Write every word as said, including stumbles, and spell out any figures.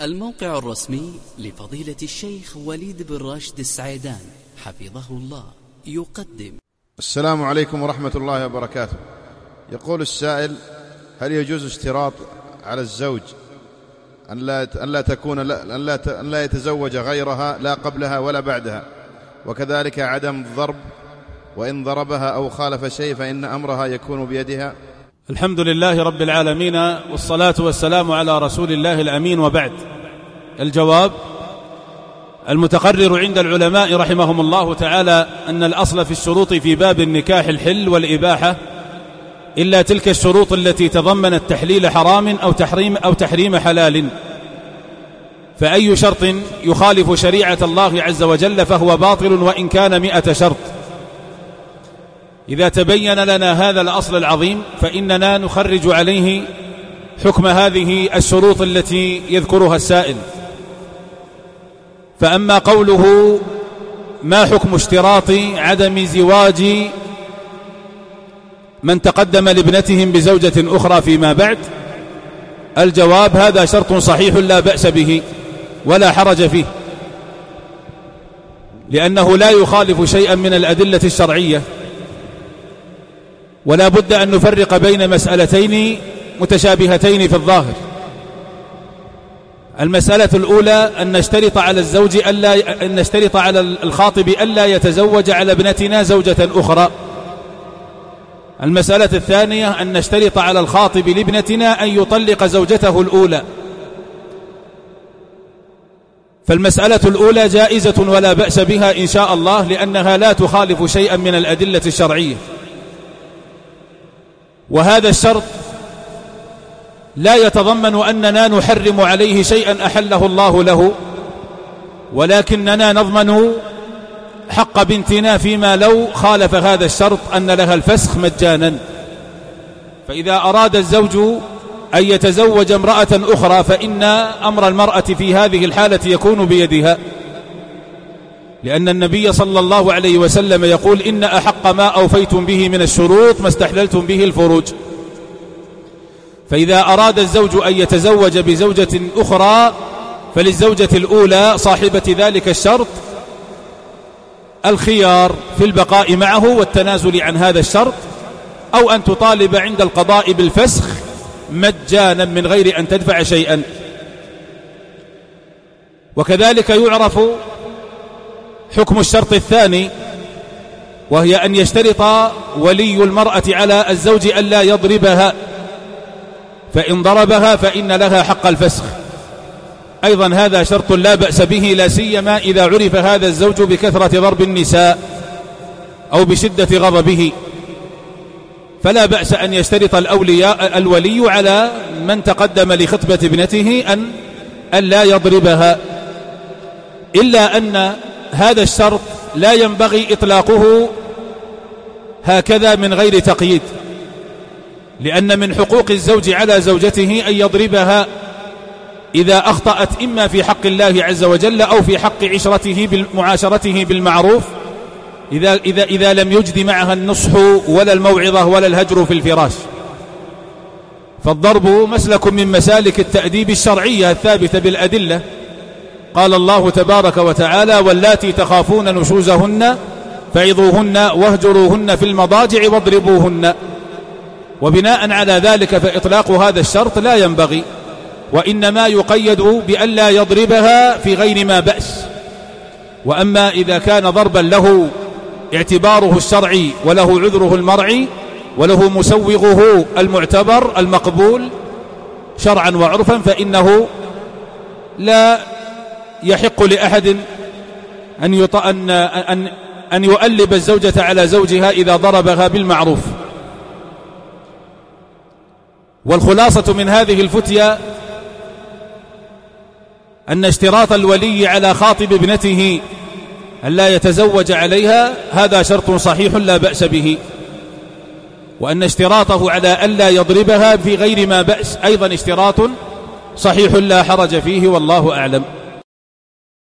الموقع الرسمي لفضيلة الشيخ وليد بن راشد السعيدان حفظه الله يقدم. السلام عليكم ورحمة الله وبركاته. يقول السائل: هل يجوز اشتراط على الزوج أن لا, أن لا, تكون أن لا, أن لا يتزوج غيرها لا قبلها ولا بعدها، وكذلك عدم الضرب، وإن ضربها أو خالف شيء فإن أمرها يكون بيدها؟ الحمد لله رب العالمين، والصلاة والسلام على رسول الله الأمين، وبعد. الجواب: المتقرر عند العلماء رحمهم الله تعالى أن الأصل في الشروط في باب النكاح الحل والإباحة، إلا تلك الشروط التي تضمنت تحليل حرام أو تحريم, أو تحريم حلال، فأي شرط يخالف شريعة الله عز وجل فهو باطل وإن كان مئة شرط. إذا تبين لنا هذا الأصل العظيم فإننا نخرج عليه حكم هذه الشروط التي يذكرها السائل. فأما قوله: ما حكم اشتراط عدم زواج من تقدم لابنتهم بزوجة أخرى فيما بعد، الجواب: هذا شرط صحيح لا بأس به ولا حرج فيه، لأنه لا يخالف شيئا من الأدلة الشرعية. ولا بد أن نفرق بين مسألتين متشابهتين في الظاهر. المسألة الأولى أن نشترط على الزوج ألا أن نشترط على الخاطب ألا يتزوج على ابنتنا زوجة أخرى. المسألة الثانية أن نشترط على الخاطب لابنتنا أن يطلق زوجته الأولى. فالمسألة الأولى جائزة ولا بأس بها إن شاء الله، لأنها لا تخالف شيئا من الأدلة الشرعية. وهذا الشرط لا يتضمن أننا نحرم عليه شيئا أحله الله له، ولكننا نضمن حق بنتنا فيما لو خالف هذا الشرط أن لها الفسخ مجانا. فإذا أراد الزوج أن يتزوج امرأة أخرى فإن أمر المرأة في هذه الحالة يكون بيدها، لأن النبي صلى الله عليه وسلم يقول: إن أحق ما أوفيتم به من الشروط ما استحللتم به الفروج. فإذا أراد الزوج أن يتزوج بزوجة أخرى فللزوجة الأولى صاحبة ذلك الشرط الخيار في البقاء معه والتنازل عن هذا الشرط، أو أن تطالب عند القضاء بالفسخ مجانا من غير أن تدفع شيئا. وكذلك يعرف حكم الشرط الثاني، وهي أن يشترط ولي المرأة على الزوج ألا يضربها، فإن ضربها فإن لها حق الفسخ. أيضا هذا شرط لا بأس به، لا سيما إذا عرف هذا الزوج بكثرة ضرب النساء أو بشدة غضبه، فلا بأس أن يشترط الأولياء الولي على من تقدم لخطبة ابنته أن ألا يضربها، إلا أن هذا الشرط لا ينبغي إطلاقه هكذا من غير تقييد، لأن من حقوق الزوج على زوجته أن يضربها إذا أخطأت، إما في حق الله عز وجل أو في حق عشرته بالمعاشرته بالمعروف، إذا, إذا, إذا لم يجد معها النصح ولا الموعظة ولا الهجر في الفراش. فالضرب مسلك من مسالك التأديب الشرعية الثابتة بالأدلة. قال الله تبارك وتعالى: واللاتي تخافون نشوزهن فعظوهن واهجروهن في المضاجع واضربوهن. وبناء على ذلك فإطلاق هذا الشرط لا ينبغي، وإنما يقيد بألا يضربها في غير ما بأس. وأما إذا كان ضربا له اعتباره الشرعي وله عذره المرعي وله مسوغه المعتبر المقبول شرعا وعرفا، فإنه لا يحق لأحد أن, يط... أن... أن... أن يؤلب الزوجة على زوجها إذا ضربها بالمعروف. والخلاصة من هذه الفتية أن اشتراط الولي على خاطب ابنته ألا يتزوج عليها هذا شرط صحيح لا بأس به، وأن اشتراطه على ألا يضربها في غير ما بأس أيضا اشتراط صحيح لا حرج فيه، والله أعلم.